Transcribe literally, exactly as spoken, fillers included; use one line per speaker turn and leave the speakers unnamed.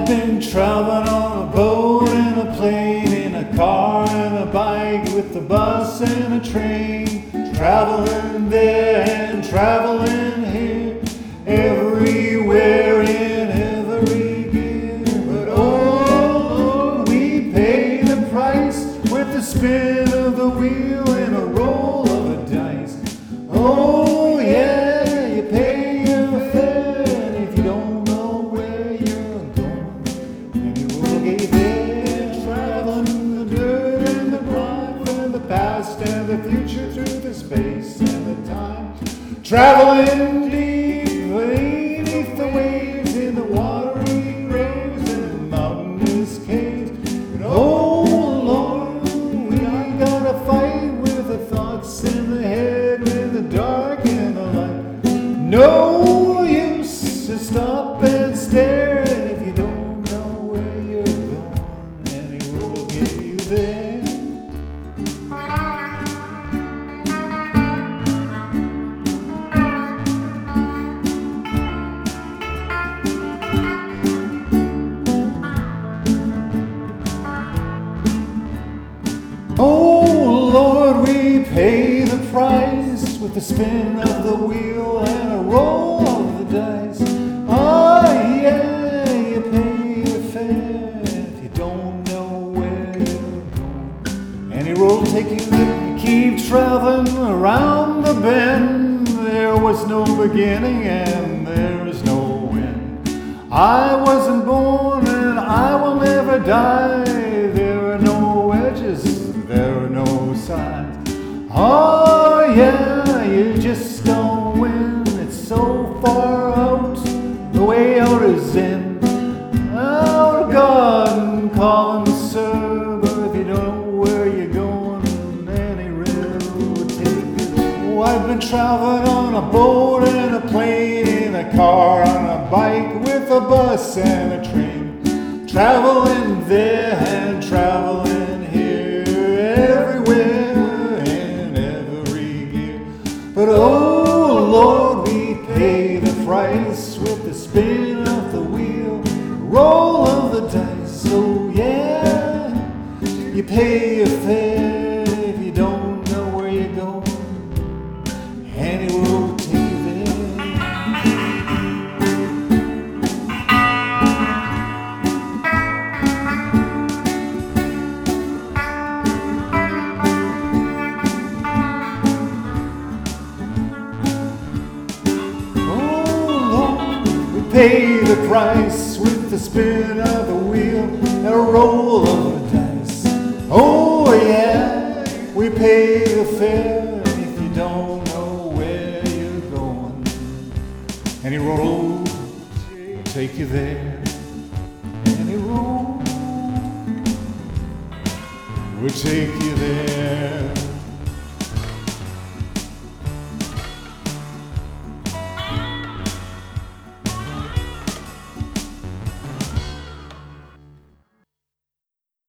been traveling on a boat and a plane, in a car and a bike, with a bus and a train, traveling there and traveling here, everywhere in every gear. But oh Lord, we pay the price with the spin of the wheel and a roll of a dice. Oh yeah, you pay your fare, and if you don't know where you're going, then you will get there. Traveling the dirt and the grime, and the past and the future, through the space and the time, traveling deep beneath the waves, in the watery graves and the mountainous caves. And oh Lord, we ain't gotta fight with the thoughts in the head, with the dark and the light. No use to stop and stare, and if you don't know where you're going, then he will get you there. Oh Lord, we pay the price with the spin of the wheel and a roll of the dice. Ah, yeah, you pay the fare if you don't know where you're going. Any road take you there, keep traveling around the bend. There was no beginning and there is no end. I wasn't born and I will never die. There are no edges, there are no sides. Oh yeah, you just don't win. It's so far out, the way out is in. Out of God, call him sir, but if you don't know where you're going, any rail will take you. Oh, I've been traveling on a boat and a plane, in a car, on a bike, with a bus and a train, traveling there and traveling here, everywhere in every gear. But oh Lord, we pay the price with the spin of the wheel, roll of the dice. So yeah, you pay your fare if you don't know where you're going, and it will take you there. Pay the price with the spin of the wheel and a roll of the dice. Oh yeah, we pay the fare if you don't know where you're going. Any road will take you there. Any road will take you there.